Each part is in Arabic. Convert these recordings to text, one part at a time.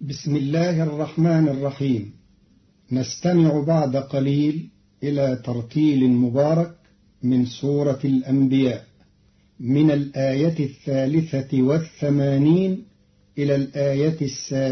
بسم الله الرحمن الرحيم. نستمع بعد قليل إلى ترتيل مبارك من سورة الأنبياء من الآية 83 إلى الآية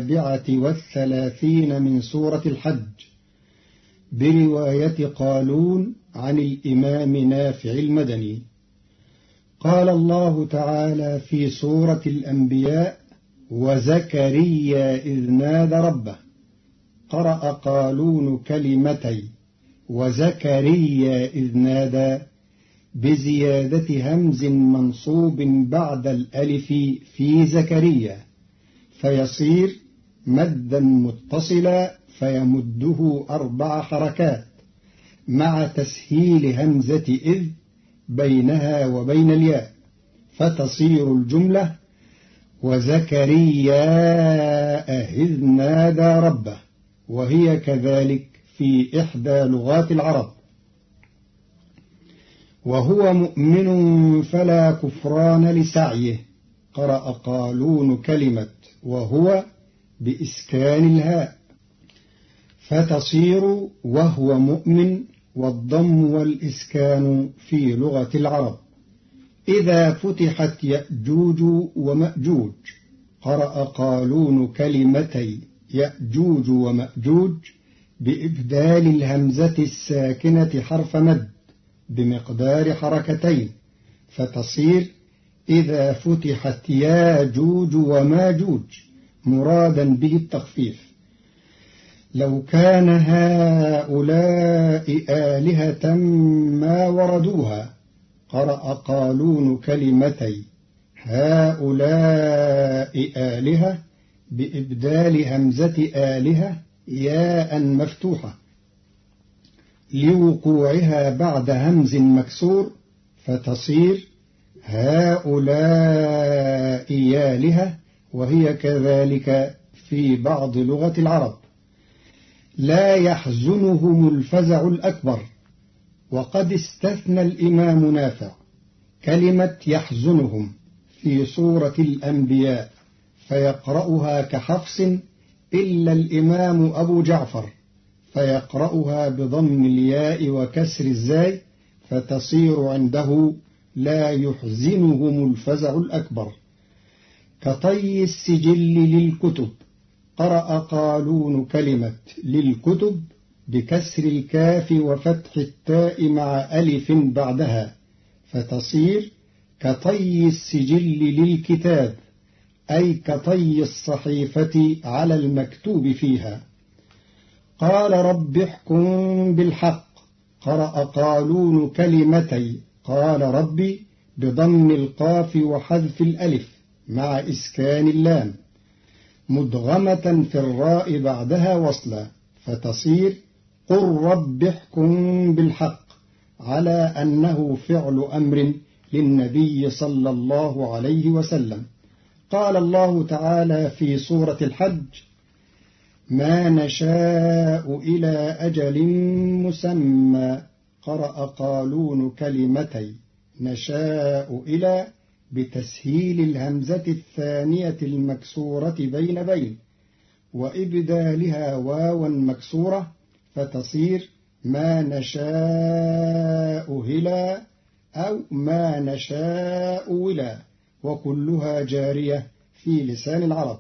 37 من سورة الحج، برواية قالون عن الإمام نافع المدني. قال الله تعالى في سورة الأنبياء: وزكريا إذ نادى ربه. قرأ قالون كلمتي وزكريا إذ نادى بزيادة همز منصوب بعد الألف في زكريا، فيصير مدا متصلا فيمده 4 حركات مع تسهيل همزة إذ بينها وبين الياء، فتصير الجملة: وزكريا إذ نادى ربه، وهي كذلك في إحدى لغات العرب. وهو مؤمن فلا كفران لسعيه. قرأ قالون كلمة وهو بإسكان الهاء، فتصير وهو مؤمن، والضم والإسكان في لغة العرب. إذا فتحت يأجوج ومأجوج. قرأ قالون كلمتي يأجوج ومأجوج بإبدال الهمزة الساكنة حرف مد بمقدار 2 حركات، فتصير إذا فتحت ياجوج وماجوج، مرادا به التخفيف. لو كان هؤلاء آلهة ما وردوها. قرأ قالون كلمتي هؤلاء آلهة بإبدال همزة آلهة ياء مفتوحة لوقوعها بعد همز مكسور، فتصير هؤلاء آلهة، وهي كذلك في بعض لغة العرب. لا يحزنهم الفزع الأكبر. وقد استثنى الإمام نافع كلمة يحزنهم في سورة الأنبياء، فيقرأها كحفص، إلا الإمام أبو جعفر فيقرأها بضم الياء وكسر الزاي، فتصير عنده لا يحزنهم الفزع الأكبر. كطي السجل للكتب. قرأ قالون كلمة للكتب بكسر الكاف وفتح التاء مع ألف بعدها، فتصير كطي السجل للكتاب، أي كطي الصحيفة على المكتوب فيها. قال رب احكم بالحق. قرأ قالون كلمتي قال ربي بضم القاف وحذف الألف مع إسكان اللام، مدغمة في الراء بعدها وصلا، فتصير قل رب احكم بالحق، على أنه فعل أمر للنبي صلى الله عليه وسلم. قال الله تعالى في سورة الحج: ما نشاء إلى أجل مسمى. قرأ قالون كلمتي نشاء إلى بتسهيل الهمزة الثانية المكسورة بين وإبدالها واوا مكسورة، فتصير ما نشاء هلا أو ما نشاء ولا، وكلها جارية في لسان العرب.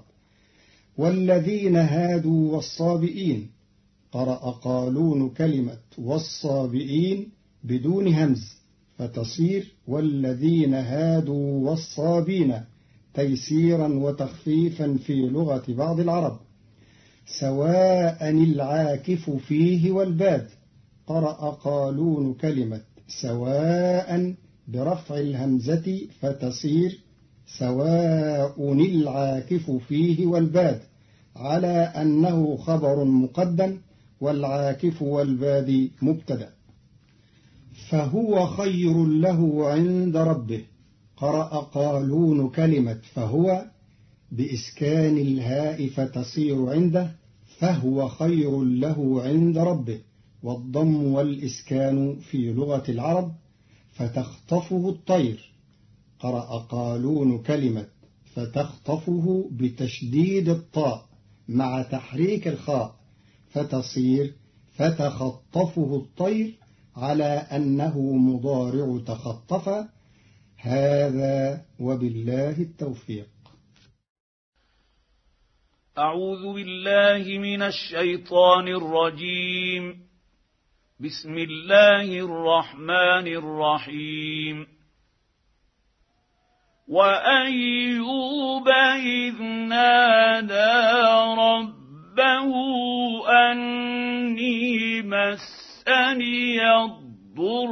والذين هادوا والصابئين. قرأ قالون كلمة والصابئين بدون همز، فتصير والذين هادوا والصابين، تيسيرا وتخفيفا في لغة بعض العرب. سواء العاكف فيه والباد. قرأ قالون كلمة سواء برفع الهمزة، فتصير سواء العاكف فيه والباد، على أنه خبر مقدم، والعاكف والباد مبتدأ. فهو خير له عند ربه. قرأ قالون كلمة فهو بإسكان الهاء، فتصير عنده فهو خير له عند ربه، والضم والإسكان في لغة العرب، فتخطفه الطير. قرأ قالون كلمة فتخطفه بتشديد الطاء مع تحريك الخاء فتصير فتخطفه الطير على أنه مضارع تخطف. هذا وبالله التوفيق. أعوذ بالله من الشيطان الرجيم. بسم الله الرحمن الرحيم. وأيوب إذ نادى ربه أني مسني الضر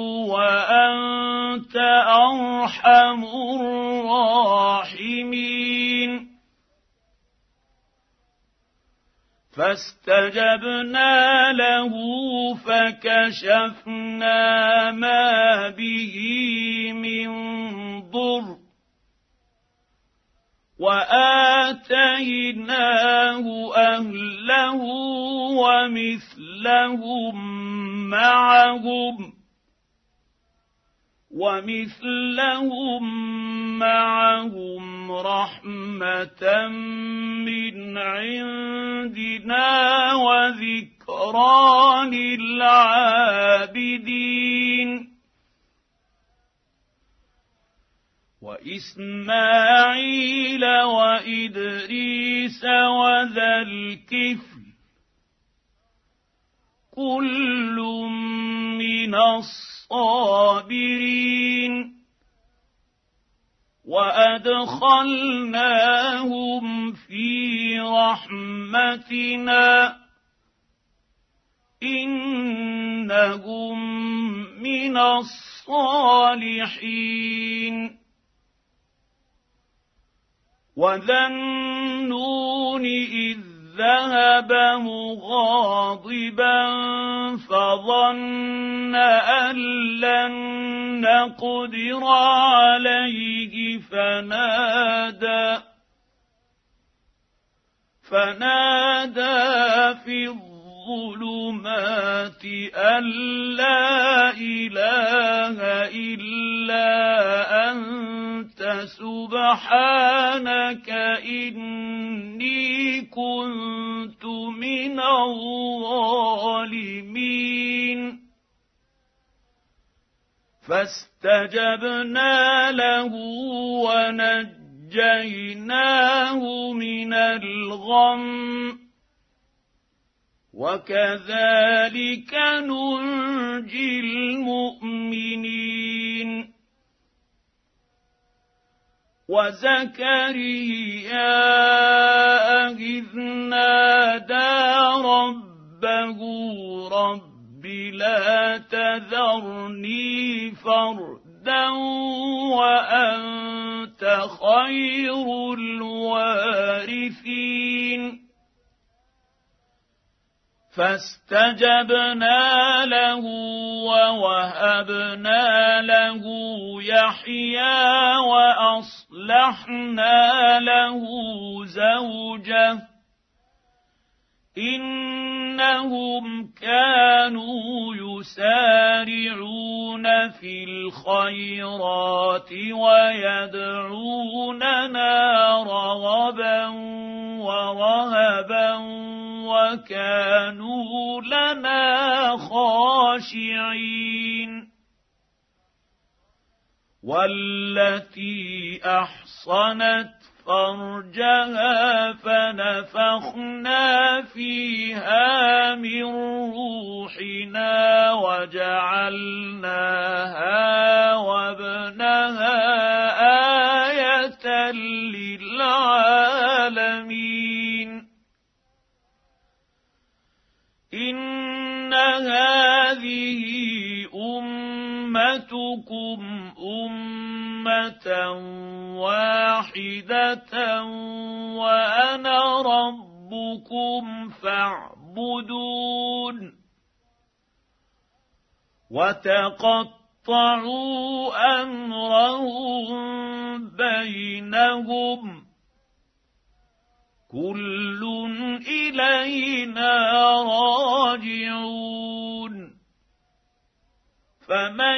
وأنت أرحم الراحمين فاستجبنا له فكشفنا ما به من ضر وآتيناه أهله ومثلهم معهم رحمة من عندنا وذكرى للعابدين. وإسماعيل وإدريس وذا الكفل كل من الصابرين وأدخلناهم في رحمتنا إنهم من الصالحين. وذا النون إذ ذهب مغاضبا فظن أن لن نقدر عليه فنادى في الظلمات أن لا إله إلا أنت سبحانك إني كنت من الظالمين. فاستجبنا له ونجيناه من الغم وكذلك ننجي المؤمنين. وزكريا إذ نادى ربه رب لا تذرني فردا وأنت خير الوارثين فاستجبنا له ووهبنا له يحيى وأصلحنا له زوجه إنهم كانوا يسارعون في الخيرات ويدعوننا رغبا ورهبا وكانوا لنا خاشعين. والتي أحصنت فرجها فنفخنا فيها من روحنا وجعلناها وابنها آية للعالمين. إن هذه أمتكم أمة واحدة وأنا ربكم فاعبدون. وتقطعوا أمرهم بينهم كل إلينا راجعون. فمن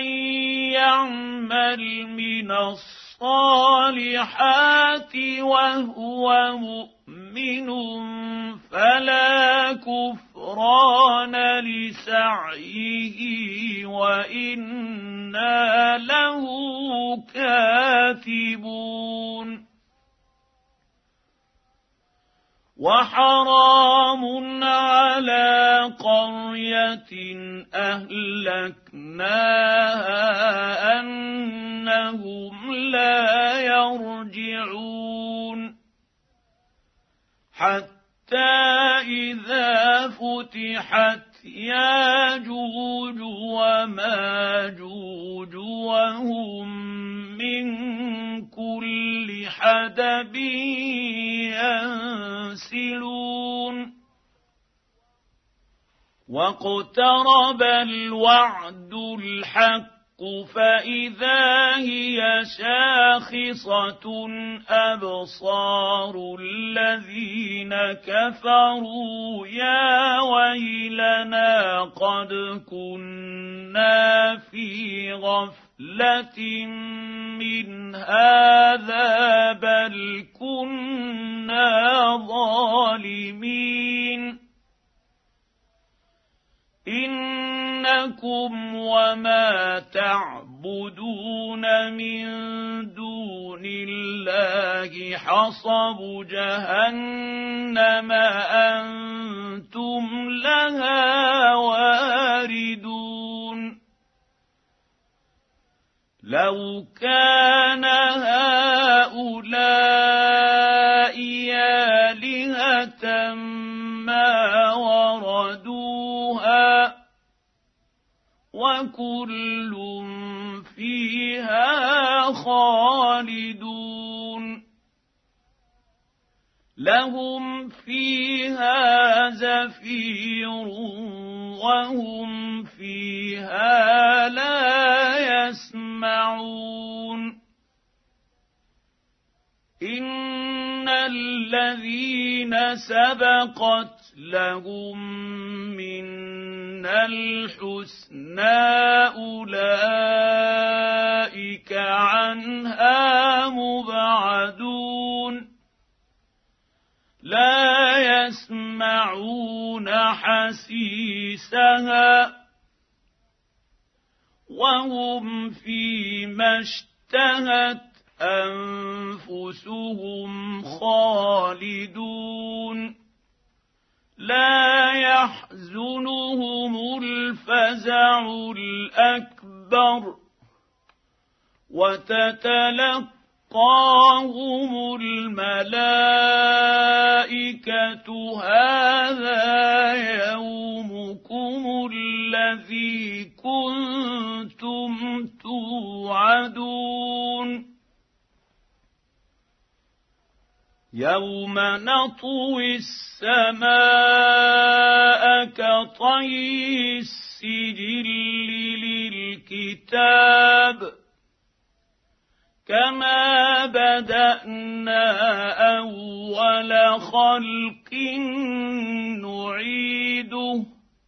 يعمل من الصالحات وهو مؤمن فلا كفران لسعيه وإنا له كاتبون وحرام على قرية أهلكناها أنهم لا يرجعون حتى إذا فتحت ياجوج وماجوج وهم من كل حدب ينسلون واقترب الوعد الحق فإذا هي شاخصة أبصار الذين كفروا يا ويلنا قد كنا في غفلة من هذا بل كنا ظالمين إنكم وما تعبدون من دون الله حصب جهنم أنتم لها واردون لو كان هؤلاء آلهة ما وردوها وكل فيها خالدون لهم فيها زفير وهم فيها لا يسمعون إن الذين سبقت لهم منا الحسنى أولئك عنها مبعدون لا يسمعون حسيسها وهم فيما اشتهت أنفسهم خالدون لا يحزنهم الفزع الأكبر وتتلقاهم الملائكة هذا يومكم الذي كنتم توعدون يوم نطوي السماء كطي السجل للكتاب كما بدأنا أول خلق نعيده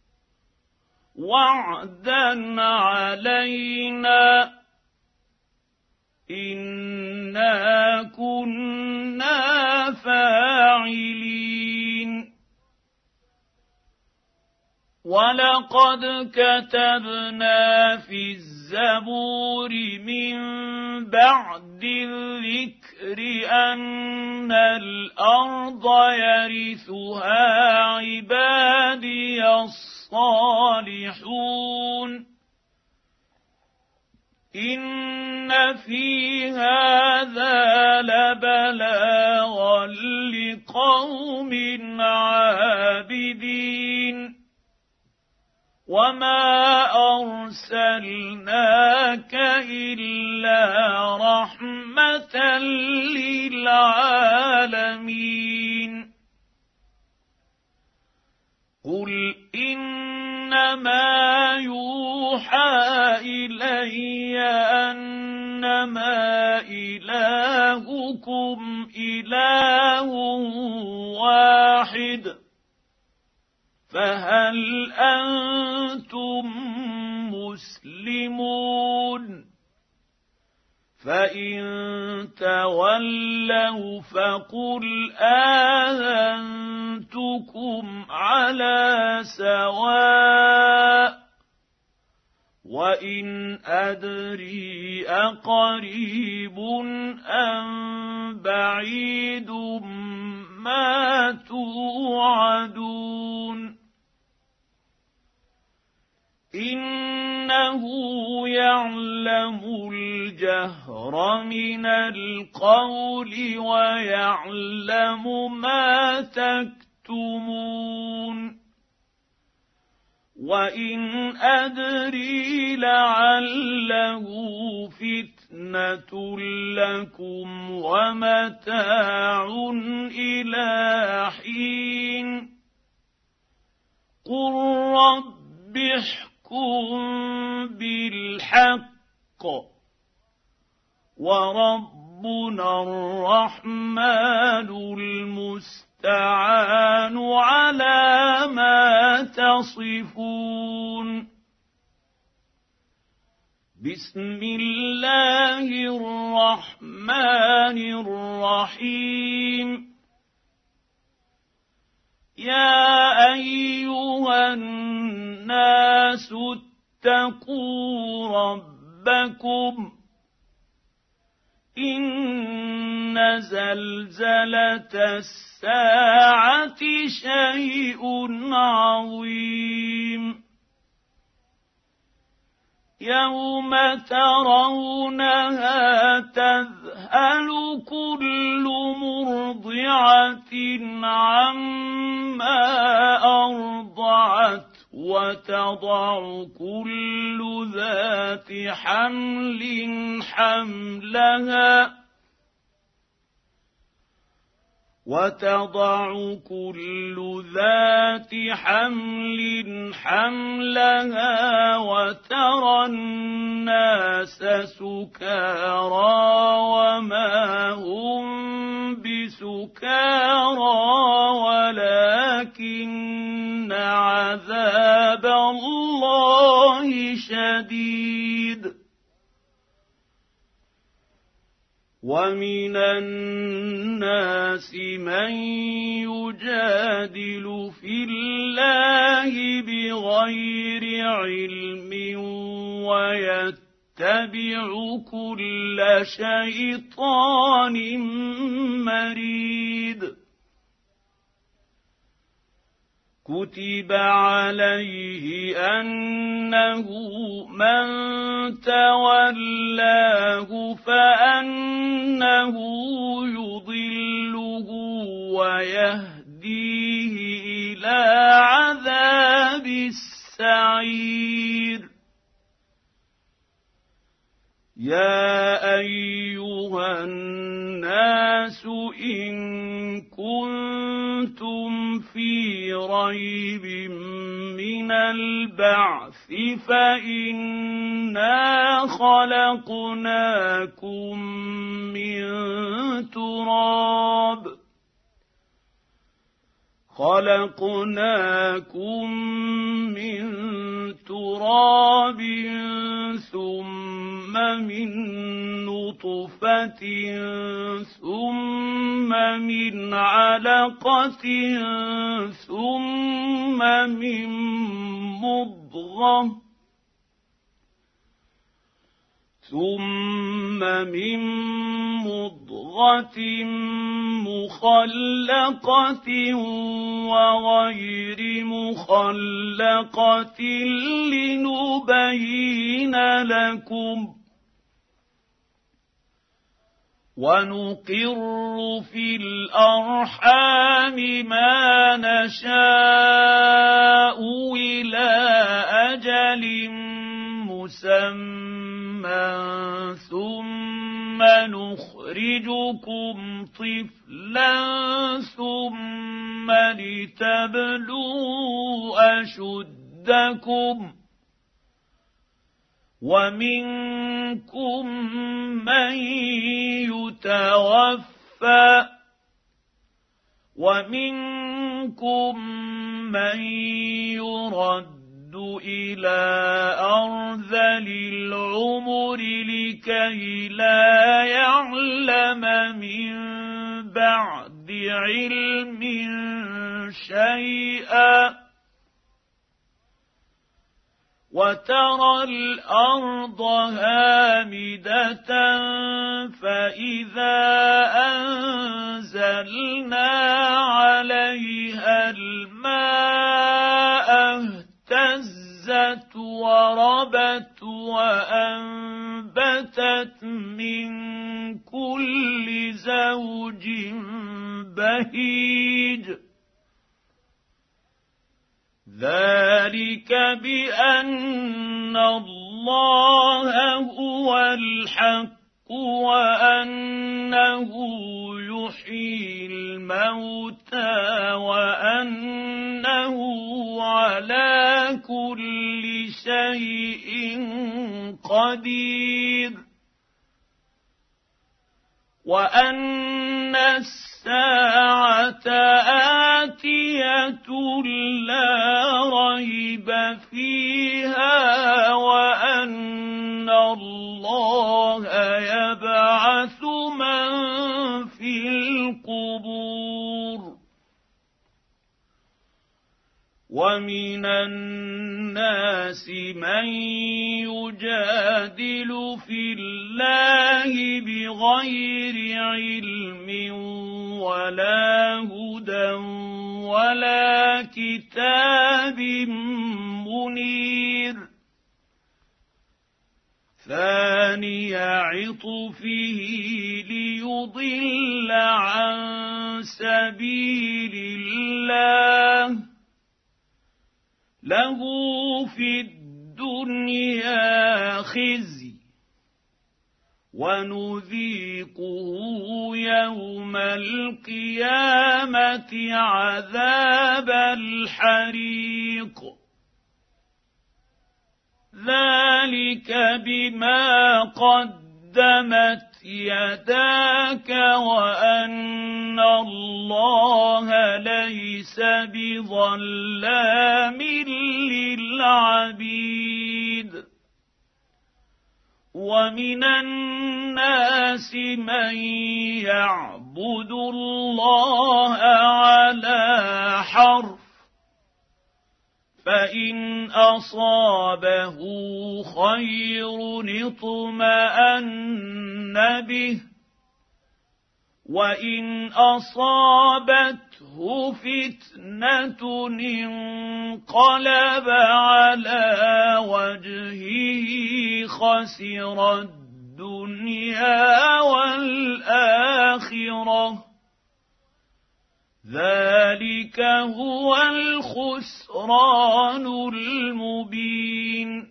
وعدا علينا إنا كنا فاعلين ولقد كتبنا في الزبور من بعد الذكر أن الأرض يرثها عبادي الصالحون إن في هذا لبلاغا لقوم عابدين وما أرسلناك إلا رحمة للعالمين قل إنما يوحى إلي أنما إلهكم إله واحد فهل أنتم مسلمون فإن تولوا فقل آذنتكم ربكم على سواء وإن أدري أقريب أم بعيد ما توعدون إنه يعلم الجهر من القول ويعلم ما تكتمون وإن أدري لعله فتنة لكم ومتاع إلى حين قل رب احكم بالحق وربنا الرحمن المستعان على ما تصفون بسم الله الرحمن الرحيم يا أيها الناس اتقوا ربكم إن زلزلة الساعة شيء عظيم يوم ترونها تذهل كل مرضعة عما أرضعت وتضع كل ذات حمل حملها وترى الناس سكارى وما هم بسكارى ولكن عذاب الله شديد ومن الناس من يجادل في الله بغير علم ويتبع كل شيطان مريد كتب عليه أنه من تولاه فأنه يضله ويهديه إلى عذاب السعير يا أيها الناس إن كنتم في ريب من البعث فإنا خلقناكم من تراب ثم من نطفة ثم من علقة ثم من مضغة مخلقة وغير مخلقة لنبين لكم ونقر في الأرحام ما نشاء إلى أجل مسمى ثم نخرجكم طفلا ثم لتبلغوا أشدكم ومنكم من يتوفى ومنكم من يرد إلى أرذل العمر لكي لا يعلم من بعد علم شيئا وترى الأرض هامدة فإذا أنزلنا عليها الماء اهتزت وربت وأنبتت من كل زوج بهيج ذلك بأن الله هو الحق وأنه يحيي الموتى وأنه على كل شيء قدير وأن الساعة آتية لا ريب فيها وأن الله يبعث من في القبور ومن الناس من يجادل في الله بغير علم ولا هدى ولا كتاب منير ثاني عطفه ليضل عن سبيل الله له في الدنيا خزي ونذيقه يوم القيامة عذاب الحريق ذلك بما قدمت يداك وأن الله ليس بظلام للعبيد ومن الناس من يعبد الله على حرف فإن أصابه خير اطمأن به وإن أصابته فتنة انقلب على وجهه خسر الدنيا والآخرة ذلك هو الخسران المبين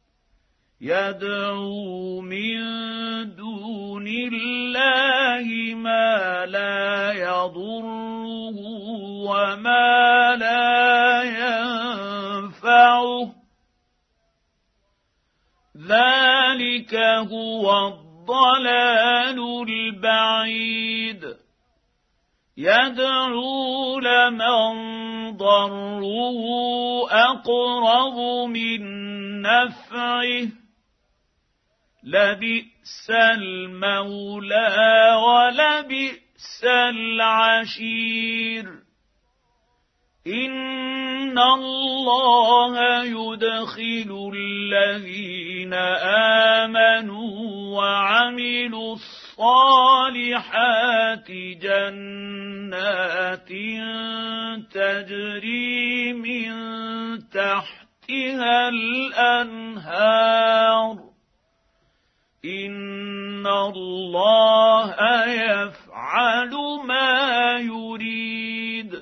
يدعو من دون الله ما لا يضره وما لا ينفعه ذلك هو الضلال البعيد يدعو لمن ضره أقرب من نفعه لبئس المولى ولبئس العشير إن الله يدخل الذين آمنوا وعملوا الصالحات جنات تجري من تحتها الأنهار إن الله يفعل ما يريد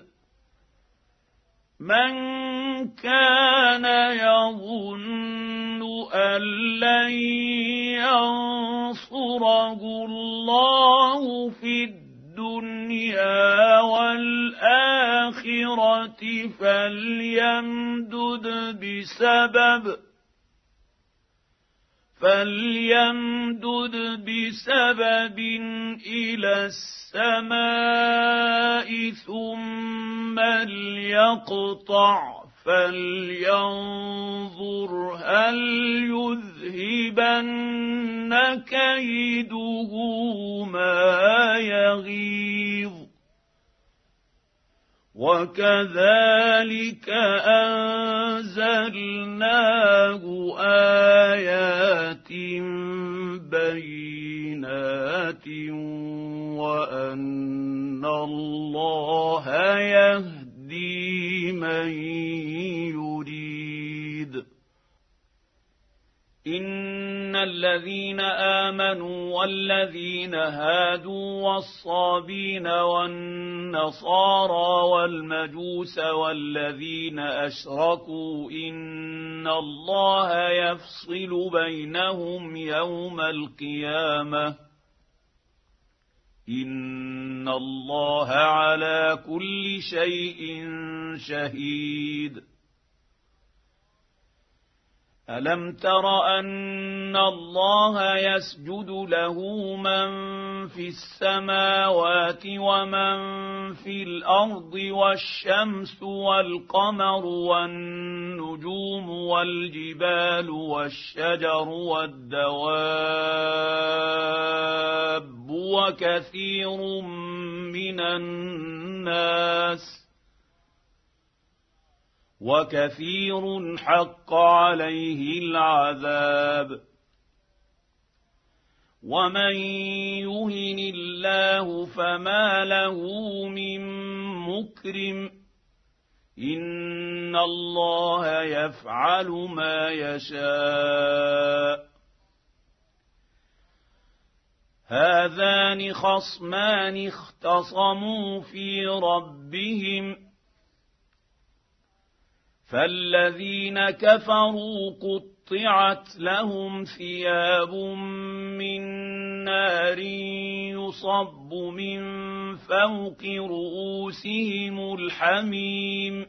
من كان يظن أن لن ينصره الله في الدنيا والآخرة فليمدد بسبب إلى السماء ثم ليقطع فلينظر هل يذهبن كيده ما يغيظ وكذلك أنزلناه آيات بينات وأن الله يهدي من يريد. إن الذين آمنوا والذين هادوا والصابين والنصارى والمجوس والذين أشركوا إن الله يفصل بينهم يوم القيامة إن الله على كل شيء شهيد. ألم تر أن الله يسجد له من في السماوات ومن في الأرض والشمس والقمر والنجوم والجبال والشجر والدواب وكثير من الناس وكثير حق عليه العذاب. ومن يهن الله فما له من مكرم إن الله يفعل ما يشاء. هذان خصمان اختصموا في ربهم فالذين كفروا قطعت لهم ثياب من نار يصب من فوق رؤوسهم الحميم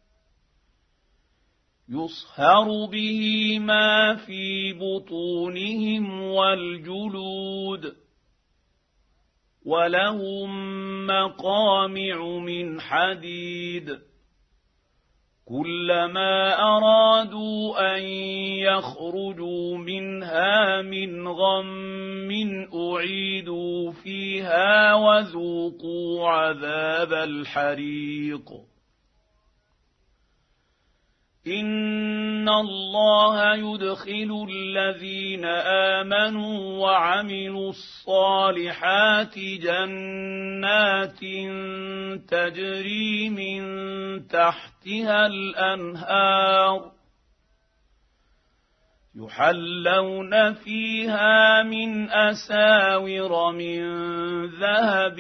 يصهر به ما في بطونهم والجلود ولهم مقامع من حديد كلما أرادوا أن يخرجوا منها من غم أعيدوا فيها وذوقوا عذاب الحريق. إن الله يدخل الذين آمنوا وعملوا الصالحات جنات تجري من تحتها الأنهار يحلون فيها من أساور من ذهب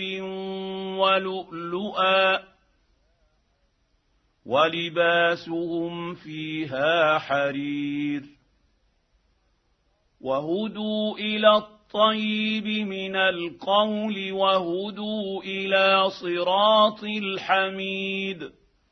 ولؤلؤا ولباسهم فيها حرير وهدوا إلى الطيب من القول وهدوا إلى صراط الحميد.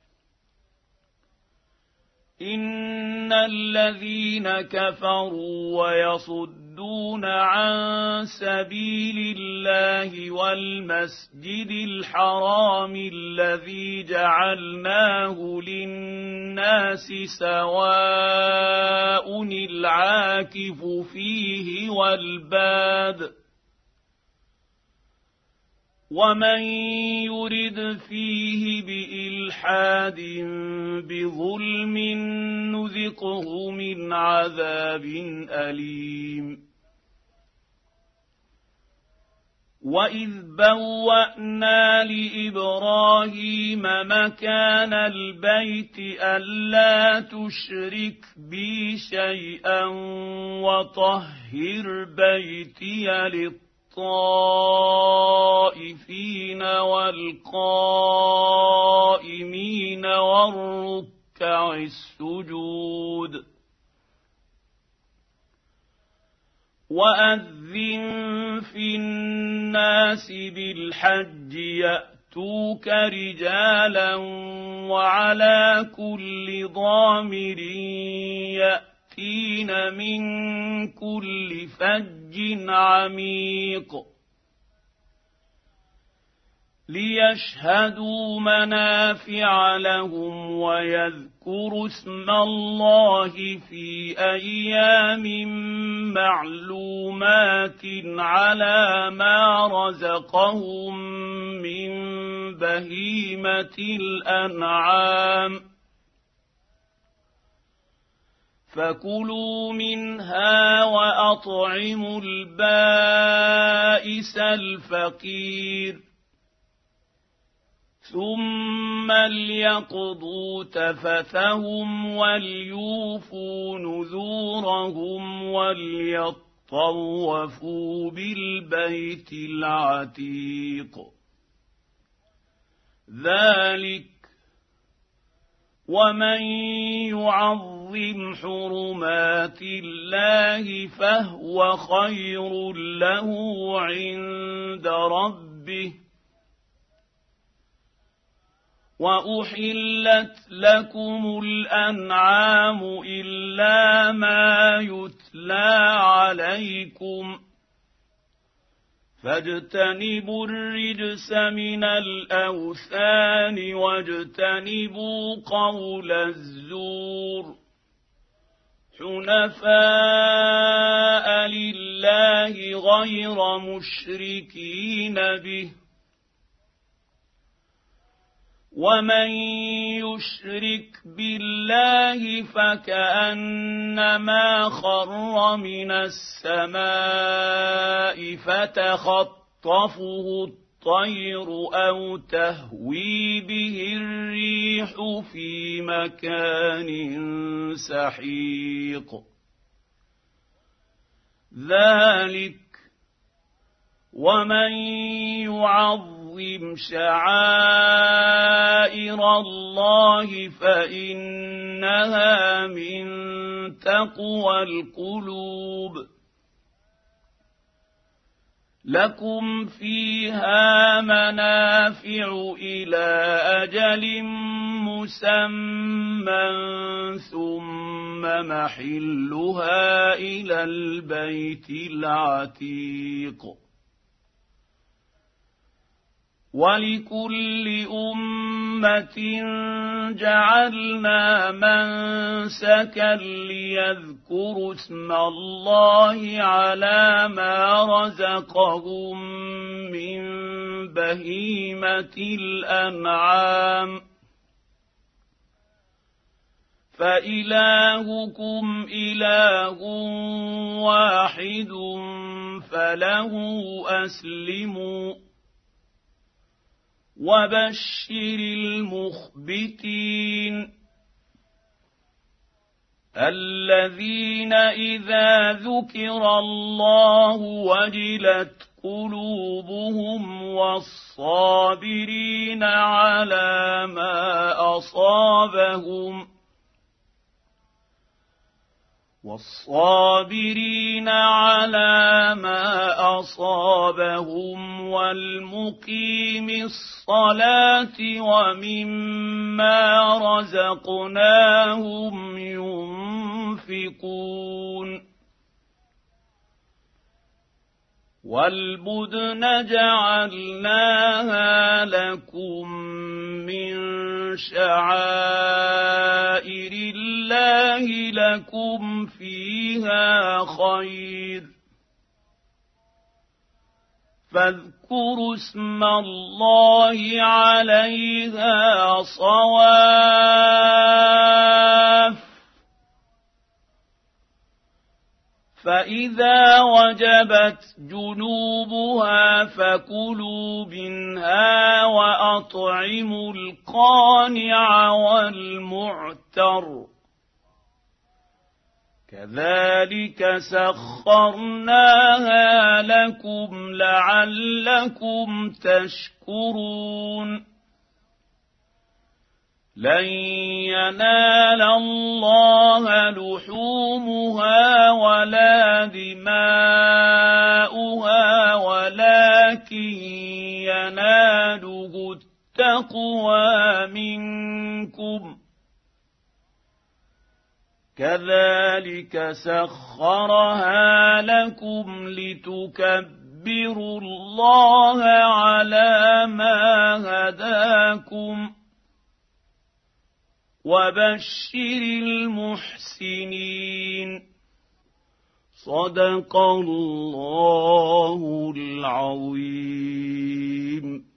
إن الذين كفروا ويصدون عن سبيل الله والمسجد الحرام الذي جعلناه للناس سواء العاكف فيه والباد ومن يرد فيه بإلحاد بظلم نذقه من عذاب أليم. وإذ بوأنا لإبراهيم مكان البيت ألا تشرك بي شيئا وطهر بيتي للطائفين والقائمين والركع السجود. وأذن في الناس بالحج يأتوك رجالا وعلى كل ضامر يأتين من كل فج عميق. ليشهدوا منافع لهم ويذكروا اسم الله في أيام معلومات على ما رزقهم من بهيمة الأنعام فكلوا منها وأطعموا البائس الفقير ثم ليقضوا تفثهم وليوفوا نذورهم وليطوفوا بالبيت العتيق ذلك ومن يعظم حرمات الله فهو خير له عند ربه وأحلت لكم الأنعام إلا ما يتلى عليكم فاجتنبوا الرجس من الأوثان واجتنبوا قول الزور حنفاء لله غير مشركين به ومن يشرك بالله فكأنما خر من السماء فتخطفه الطير أو تهوي به الريح في مكان سحيق ذلك ومن يعظم شعائر الله فإنها من تقوى القلوب لكم فيها منافع إلى أجل مسمى ثم محلها إلى البيت العتيق ولكل أمة جعلنا منسكا ليذكروا اسم الله على ما رزقهم من بهيمة الأنعام فإلهكم إله واحد فله أسلموا وبشر المخبتين الذين إذا ذكر الله وجلت قلوبهم والصابرين على ما أصابهم والمقيم الصلاة ومما رزقناهم ينفقون والبدن جعلناها لكم من شعائر الله لكم فيها خير فاذكروا اسم الله عليها صواف فإذا وجبت جنوبها فكلوا منها وأطعموا القانع والمعتر كذلك سخرناها لكم لعلكم تشكرون لن ينال الله لحومها ولا دماؤها ولكن يناله التقوى منكم كذلك سخرها لكم لتكبروا ولتكبروا الله على ما هداكم وبشر المحسنين. صدق الله العظيم.